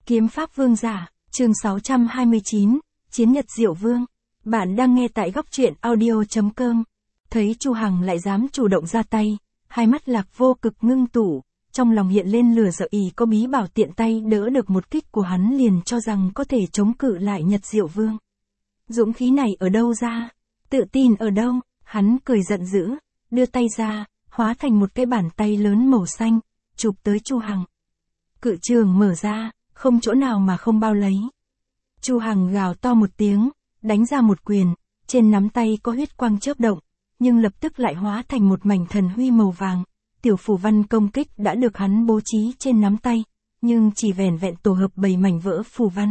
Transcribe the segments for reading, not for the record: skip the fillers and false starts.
Kiếm Pháp Vương Giả, chương 629, Chiến Nhật Diệu Vương. Bạn đang nghe tại góc truyện audio.com. Thấy Chu Hằng lại dám chủ động ra tay, hai mắt Lạc Vô Cực ngưng tụ, trong lòng hiện lên lửa giận ý có bí bảo tiện tay đỡ được một kích của hắn liền cho rằng có thể chống cự lại Nhật Diệu Vương. Dũng khí này ở đâu ra? Tự tin ở đâu? Hắn cười giận dữ, đưa tay ra, hóa thành một cái bàn tay lớn màu xanh, chụp tới Chu Hằng. Cự trường mở ra, không chỗ nào mà không bao lấy. Chu Hằng gào to một tiếng, đánh ra một quyền, trên nắm tay có huyết quang chớp động, nhưng lập tức lại hóa thành một mảnh thần huy màu vàng. Tiểu phù văn công kích đã được hắn bố trí trên nắm tay, nhưng chỉ vẻn vẹn tổ hợp 7 mảnh vỡ phù văn.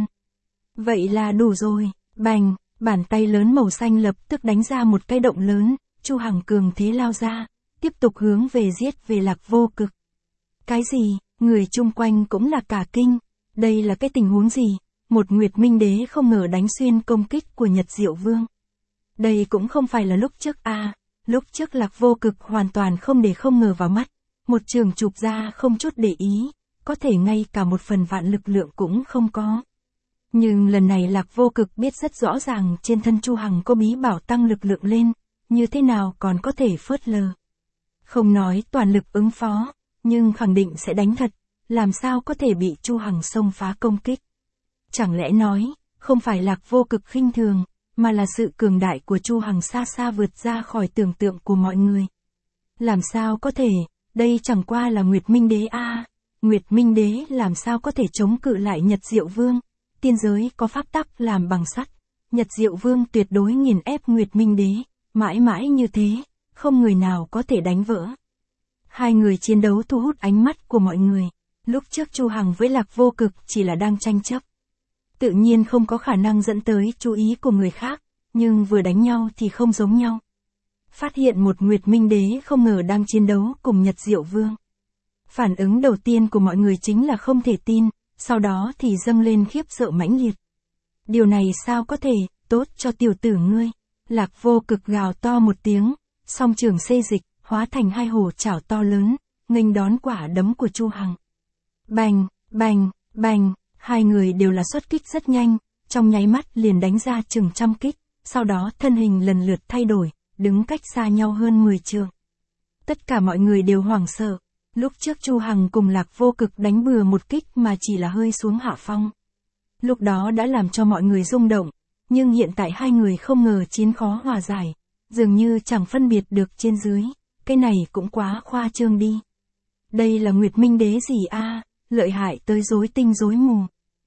Vậy là đủ rồi, bành, bàn tay lớn màu xanh lập tức đánh ra một cái động lớn, Chu Hằng cường thế lao ra, tiếp tục hướng về giết về Lạc Vô Cực. Cái gì, người chung quanh cũng là cả kinh, đây là cái tình huống gì? Một Nguyệt Minh Đế không ngờ đánh xuyên công kích của Nhật Diệu Vương. Đây cũng không phải là lúc trước lúc trước Lạc Vô Cực hoàn toàn không để không ngờ vào mắt, một trường chụp ra không chút để ý, có thể ngay cả một phần vạn lực lượng cũng không có. Nhưng lần này Lạc Vô Cực biết rất rõ ràng trên thân Chu Hằng có bí bảo tăng lực lượng lên, như thế nào còn có thể phớt lờ. Không nói toàn lực ứng phó, nhưng khẳng định sẽ đánh thật, làm sao có thể bị Chu Hằng xông phá công kích. Chẳng lẽ nói, không phải Lạc Vô Cực khinh thường, mà là sự cường đại của Chu Hằng xa xa vượt ra khỏi tưởng tượng của mọi người. Làm sao có thể, đây chẳng qua là Nguyệt Minh Đế Nguyệt Minh Đế làm sao có thể chống cự lại Nhật Diệu Vương, tiên giới có pháp tắc làm bằng sắt, Nhật Diệu Vương tuyệt đối nghiền ép Nguyệt Minh Đế, mãi mãi như thế, không người nào có thể đánh vỡ. Hai người chiến đấu thu hút ánh mắt của mọi người, lúc trước Chu Hằng với Lạc Vô Cực chỉ là đang tranh chấp. Tự nhiên không có khả năng dẫn tới chú ý của người khác, nhưng vừa đánh nhau thì không giống nhau. Phát hiện một Nguyệt Minh Đế không ngờ đang chiến đấu cùng Nhật Diệu Vương. Phản ứng đầu tiên của mọi người chính là không thể tin, sau đó thì dâng lên khiếp sợ mãnh liệt. Điều này sao có thể, tốt cho tiểu tử ngươi. Lạc Vô Cực gào to một tiếng, song trường xê dịch, hóa thành hai hồ chảo to lớn, nghênh đón quả đấm của Chu Hằng. Bành, bành, bành. Hai người đều là xuất kích rất nhanh, trong nháy mắt liền đánh ra chừng trăm kích, sau đó thân hình lần lượt thay đổi, đứng cách xa nhau hơn 10 trượng. Tất cả mọi người đều hoảng sợ, lúc trước Chu Hằng cùng Lạc Vô Cực đánh bừa một kích mà chỉ là hơi xuống hạ phong. Lúc đó đã làm cho mọi người rung động, nhưng hiện tại hai người không ngờ chiến khó hòa giải, dường như chẳng phân biệt được trên dưới, cái này cũng quá khoa trương đi. Đây là Nguyệt Minh Đế gì lợi hại tới rối tinh rối mù.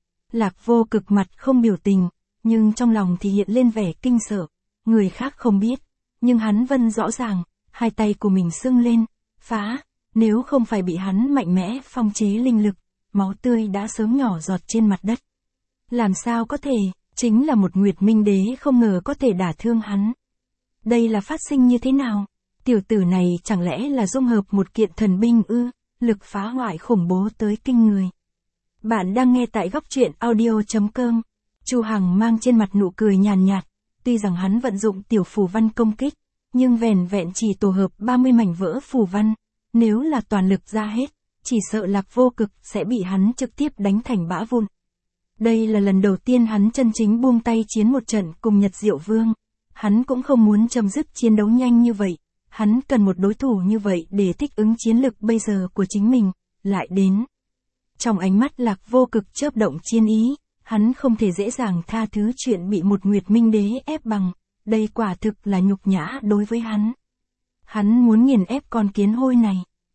Lạc Vô Cực mặt không biểu tình, nhưng trong lòng thì hiện lên vẻ kinh sợ, người khác không biết, nhưng hắn Vân rõ ràng, hai tay của mình sưng lên, phá, nếu không phải bị hắn mạnh mẽ phong chế linh lực, máu tươi đã sớm nhỏ giọt trên mặt đất. Làm sao có thể, chính là một Nguyệt Minh Đế không ngờ có thể đả thương hắn. Đây là phát sinh như thế nào? Tiểu tử này chẳng lẽ là dung hợp một kiện thần binh lực phá hoại khủng bố tới kinh người. Bạn đang nghe tại góc truyện audio.com. Chu Hằng mang trên mặt nụ cười nhàn nhạt, tuy rằng hắn vận dụng tiểu phù văn công kích, nhưng vẻn vẹn chỉ tổ hợp 30 mảnh vỡ phù văn, nếu là toàn lực ra hết, chỉ sợ Lạc Vô Cực sẽ bị hắn trực tiếp đánh thành bã vụn. Đây là lần đầu tiên hắn chân chính buông tay chiến một trận cùng Nhật Diệu Vương, hắn cũng không muốn chấm dứt chiến đấu nhanh như vậy, hắn cần một đối thủ như vậy để thích ứng chiến lực bây giờ của chính mình, lại đến. Trong ánh mắt Lạc Vô Cực chớp động chiến ý, hắn không thể dễ dàng tha thứ chuyện bị một Nguyệt Minh Đế ép bằng, đây quả thực là nhục nhã đối với hắn. Hắn muốn nghiền ép con kiến hôi này.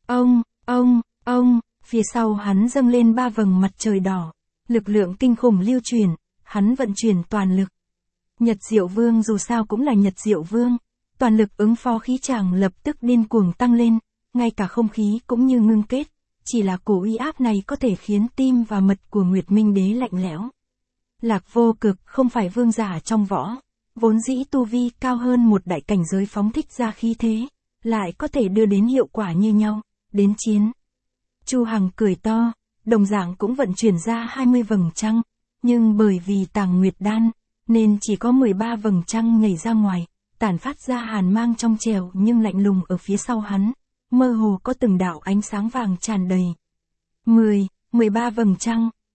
Ông, phía sau hắn dâng lên 3 vầng mặt trời đỏ, lực lượng kinh khủng lưu truyền, hắn vận chuyển toàn lực. Nhật Diệu Vương dù sao cũng là Nhật Diệu Vương, toàn lực ứng phó khí tràng lập tức điên cuồng tăng lên, ngay cả không khí cũng như ngưng kết. Chỉ là cổ uy áp này có thể khiến tim và mật của Nguyệt Minh Đế lạnh lẽo. Lạc Vô Cực không phải vương giả trong võ, vốn dĩ tu vi cao hơn một đại cảnh giới phóng thích ra khí thế, lại có thể đưa đến hiệu quả như nhau, đến chiến. Chu Hằng cười to, đồng dạng cũng vận chuyển ra 20 vầng trăng, nhưng bởi vì tàng Nguyệt Đan, nên chỉ có 13 vầng trăng nhảy ra ngoài, tản phát ra hàn mang trong trẻo nhưng lạnh lùng ở phía sau hắn. Mơ hồ có từng đạo ánh sáng vàng tràn đầy. 13 vầng trăng,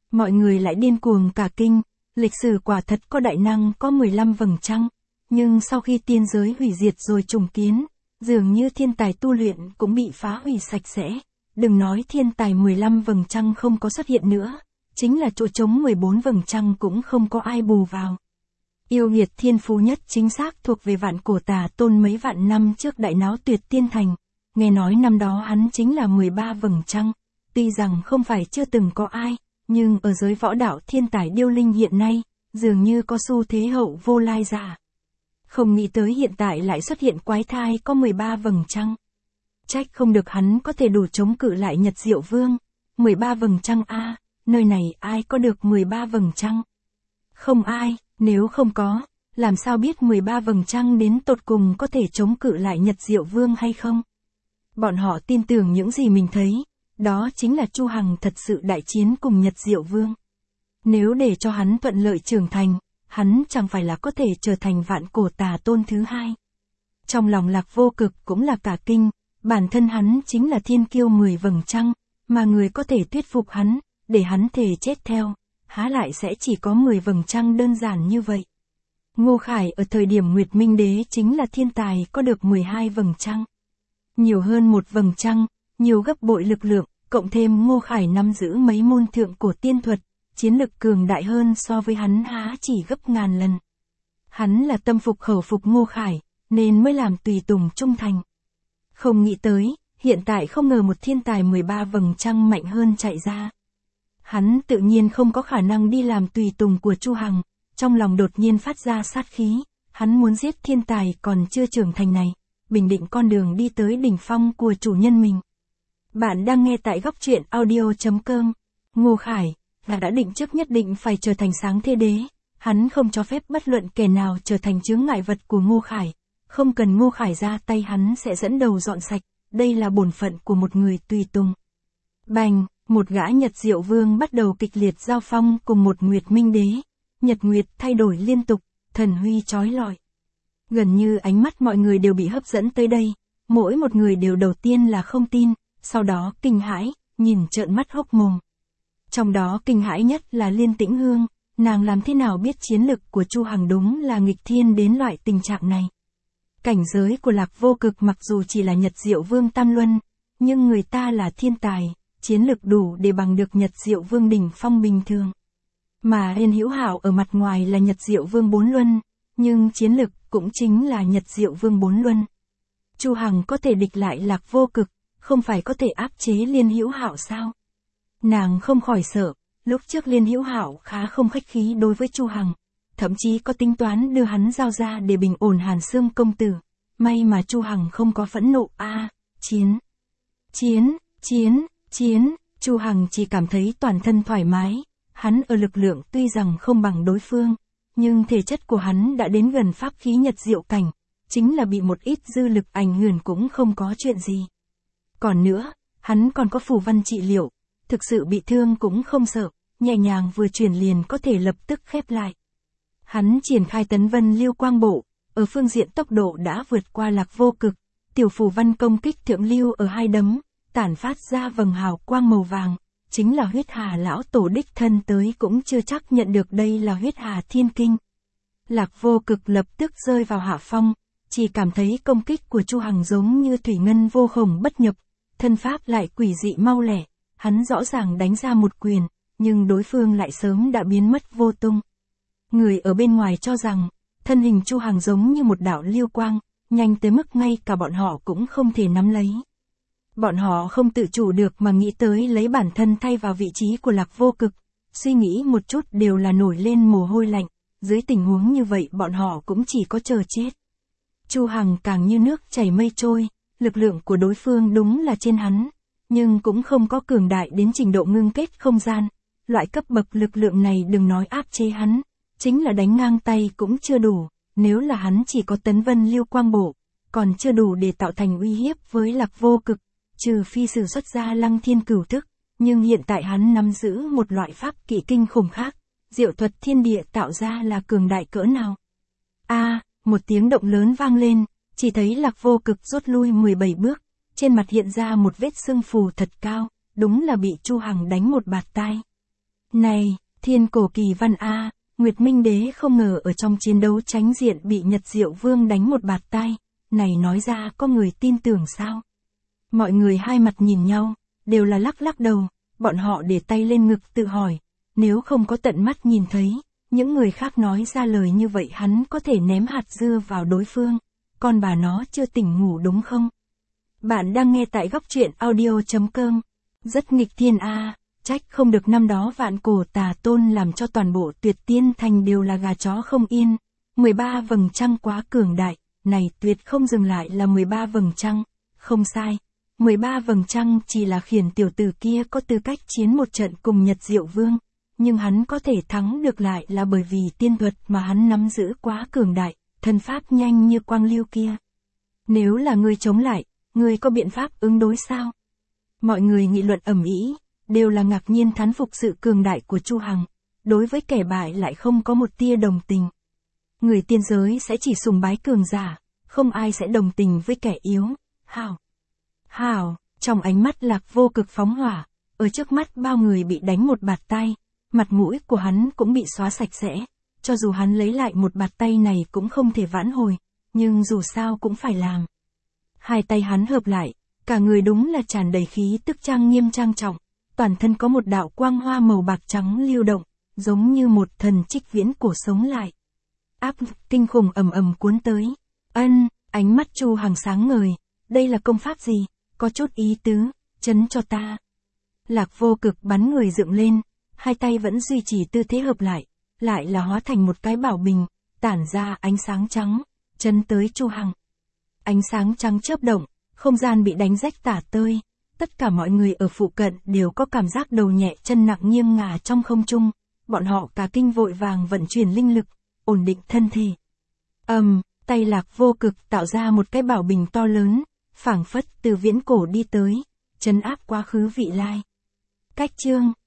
mọi người lại điên cuồng cả kinh, lịch sử quả thật có đại năng có 15 vầng trăng, nhưng sau khi tiên giới hủy diệt rồi trùng kiến, dường như thiên tài tu luyện cũng bị phá hủy sạch sẽ, đừng nói thiên tài 15 vầng trăng không có xuất hiện nữa, chính là chỗ trống 14 vầng trăng cũng không có ai bù vào. Yêu nghiệt thiên phú nhất chính xác thuộc về Vạn Cổ Tà Tôn mấy vạn năm trước đại náo Tuyệt Tiên Thành, nghe nói năm đó hắn chính là 13 vầng trăng, tuy rằng không phải chưa từng có ai, nhưng ở giới võ đạo thiên tài điêu linh hiện nay, dường như có xu thế hậu vô lai giả. Không nghĩ tới hiện tại lại xuất hiện quái thai có 13 vầng trăng. Trách không được hắn có thể đủ chống cự lại Nhật Diệu Vương. 13 vầng trăng a, nơi này ai có được 13 vầng trăng? Không ai, nếu không có, làm sao biết 13 vầng trăng đến tột cùng có thể chống cự lại Nhật Diệu Vương hay không? Bọn họ tin tưởng những gì mình thấy, đó chính là Chu Hằng thật sự đại chiến cùng Nhật Diệu Vương. Nếu để cho hắn thuận lợi trưởng thành, hắn chẳng phải là có thể trở thành Vạn Cổ Tà Tôn thứ hai. Trong lòng Lạc Vô Cực cũng là cả kinh, bản thân hắn chính là thiên kiêu 10 vầng trăng, mà người có thể thuyết phục hắn, để hắn thề chết theo, há lại sẽ chỉ có 10 vầng trăng đơn giản như vậy. Ngô Khải ở thời điểm Nguyệt Minh Đế chính là thiên tài có được 12 vầng trăng. Nhiều hơn một vầng trăng, nhiều gấp bội lực lượng, cộng thêm Ngô Khải nắm giữ mấy môn thượng cổ tiên thuật, chiến lực cường đại hơn so với hắn há chỉ gấp ngàn lần. Hắn là tâm phục khẩu phục Ngô Khải, nên mới làm tùy tùng trung thành. Không nghĩ tới, hiện tại không ngờ một thiên tài 13 vầng trăng mạnh hơn chạy ra. Hắn tự nhiên không có khả năng đi làm tùy tùng của Chu Hằng, trong lòng đột nhiên phát ra sát khí, hắn muốn giết thiên tài còn chưa trưởng thành này, bình định con đường đi tới đỉnh phong của chủ nhân mình. Bạn đang nghe tại góc truyện audio.com. Ngô Khải là đã định trước nhất định phải trở thành sáng thế đế, hắn không cho phép bất luận kẻ nào trở thành chướng ngại vật của Ngô Khải, không cần Ngô Khải ra tay hắn sẽ dẫn đầu dọn sạch, đây là bổn phận của một người tùy tùng. Bành, một gã Nhật Diệu Vương bắt đầu kịch liệt giao phong cùng một Nguyệt Minh Đế, Nhật Nguyệt thay đổi liên tục, thần huy chói lọi. Gần như ánh mắt mọi người đều bị hấp dẫn tới đây, mỗi một người đều đầu tiên là không tin, sau đó kinh hãi, nhìn trợn mắt hốc mồm. Trong đó kinh hãi nhất là Liên Tĩnh Hương, nàng làm thế nào biết chiến lực của Chu Hằng đúng là nghịch thiên đến loại tình trạng này. Cảnh giới của Lạc Vô Cực mặc dù chỉ là Nhật Diệu Vương tam luân, nhưng người ta là thiên tài, chiến lực đủ để bằng được Nhật Diệu Vương đỉnh phong bình thường. Mà Liên Hữu Hạo ở mặt ngoài là Nhật Diệu Vương 4 luân, nhưng chiến lực cũng chính là Nhật Diệu Vương 4 luân. Chu Hằng có thể địch lại Lạc Vô Cực, không phải có thể áp chế Liên Hữu Hạo sao? Nàng không khỏi sợ, lúc trước Liên Hữu Hạo khá không khách khí đối với Chu Hằng, thậm chí có tính toán đưa hắn giao ra để bình ổn Hàn Xương công tử. May mà Chu Hằng không có phẫn nộ chiến, Chu Hằng chỉ cảm thấy toàn thân thoải mái, hắn ở lực lượng tuy rằng không bằng đối phương, nhưng thể chất của hắn đã đến gần pháp khí Nhật Diệu cảnh, chính là bị một ít dư lực ảnh hưởng cũng không có chuyện gì. Còn nữa, hắn còn có phù văn trị liệu, thực sự bị thương cũng không sợ, nhẹ nhàng vừa chuyển liền có thể lập tức khép lại. Hắn triển khai Tấn Vân Lưu Quang Bộ, ở phương diện tốc độ đã vượt qua Lạc Vô Cực, tiểu phù văn công kích thượng lưu ở hai đấm, tản phát ra vầng hào quang màu vàng, chính là Huyết Hà lão tổ đích thân tới cũng chưa chắc nhận được đây là Huyết Hà Thiên Kinh. Lạc Vô Cực lập tức rơi vào hạ phong, chỉ cảm thấy công kích của Chu Hằng giống như thủy ngân vô khổng bất nhập, thân pháp lại quỷ dị mau lẻ, hắn rõ ràng đánh ra một quyền, nhưng đối phương lại sớm đã biến mất vô tung. Người ở bên ngoài cho rằng, thân hình Chu Hằng giống như một đạo lưu quang, nhanh tới mức ngay cả bọn họ cũng không thể nắm lấy. Bọn họ không tự chủ được mà nghĩ tới lấy bản thân thay vào vị trí của Lạc Vô Cực, suy nghĩ một chút đều là nổi lên mồ hôi lạnh, dưới tình huống như vậy bọn họ cũng chỉ có chờ chết. Chu Hằng càng như nước chảy mây trôi, lực lượng của đối phương đúng là trên hắn, nhưng cũng không có cường đại đến trình độ ngưng kết không gian, loại cấp bậc lực lượng này đừng nói áp chế hắn, chính là đánh ngang tay cũng chưa đủ, nếu là hắn chỉ có Tấn Vân Lưu Quang Bộ, còn chưa đủ để tạo thành uy hiếp với Lạc Vô Cực, trừ phi sử xuất ra Lăng Thiên Cửu Thức, nhưng hiện tại hắn nắm giữ một loại pháp kỹ kinh khủng khác, diệu thuật thiên địa tạo ra là cường đại cỡ nào. Một tiếng động lớn vang lên, chỉ thấy Lạc Vô Cực rút lui 17 bước, trên mặt hiện ra một vết sưng phù thật cao, đúng là bị Chu Hằng đánh một bạt tai. Này, thiên cổ kỳ văn a, Nguyệt Minh Đế không ngờ ở trong chiến đấu tránh diện bị Nhật Diệu Vương đánh một bạt tai, này nói ra có người tin tưởng sao? Mọi người hai mặt nhìn nhau, đều là lắc lắc đầu, bọn họ để tay lên ngực tự hỏi, nếu không có tận mắt nhìn thấy, những người khác nói ra lời như vậy hắn có thể ném hạt dưa vào đối phương, con bà nó chưa tỉnh ngủ đúng không? Bạn đang nghe tại góc truyện audio.com, rất nghịch thiên a. Trách không được năm đó vạn cổ tà tôn làm cho toàn bộ Tuyệt Tiên Thành đều là gà chó không yên. 13 vầng trăng quá cường đại, này tuyệt không dừng lại là 13 vầng trăng, không sai. 13 vầng trăng chỉ là khiển tiểu tử kia có tư cách chiến một trận cùng Nhật Diệu Vương, nhưng hắn có thể thắng được lại là bởi vì tiên thuật mà hắn nắm giữ quá cường đại, thân pháp nhanh như quang lưu kia. Nếu là ngươi chống lại, ngươi có biện pháp ứng đối sao? Mọi người nghị luận ầm ĩ, đều là ngạc nhiên thán phục sự cường đại của Chu Hằng, đối với kẻ bại lại không có một tia đồng tình. Người tiên giới sẽ chỉ sùng bái cường giả, không ai sẽ đồng tình với kẻ yếu. Hảo, trong ánh mắt Lạc Vô Cực phóng hỏa, ở trước mắt bao người bị đánh một bạt tay, mặt mũi của hắn cũng bị xóa sạch sẽ, cho dù hắn lấy lại một bạt tay này cũng không thể vãn hồi, nhưng dù sao cũng phải làm. Hai tay hắn hợp lại, cả người đúng là tràn đầy khí tức trang nghiêm trang trọng, toàn thân có một đạo quang hoa màu bạc trắng lưu động, giống như một thần trích viễn cổ sống lại. Áp kinh khủng ầm ầm cuốn tới. Ánh mắt Chu Hằng sáng ngời, đây là công pháp gì, có chút ý tứ, chấn cho ta. Lạc Vô Cực bắn người dựng lên, hai tay vẫn duy trì tư thế hợp lại là hóa thành một cái bảo bình, tản ra ánh sáng trắng, chấn tới Chu Hằng. Ánh sáng trắng chớp động, không gian bị đánh rách tả tơi, tất cả mọi người ở phụ cận đều có cảm giác đầu nhẹ chân nặng nghiêng ngả trong không trung, bọn họ cả kinh vội vàng vận chuyển linh lực, ổn định thân thể. Tay Lạc Vô Cực tạo ra một cái bảo bình to lớn, phảng phất từ viễn cổ đi tới, trấn áp quá khứ vị lai. Cách chương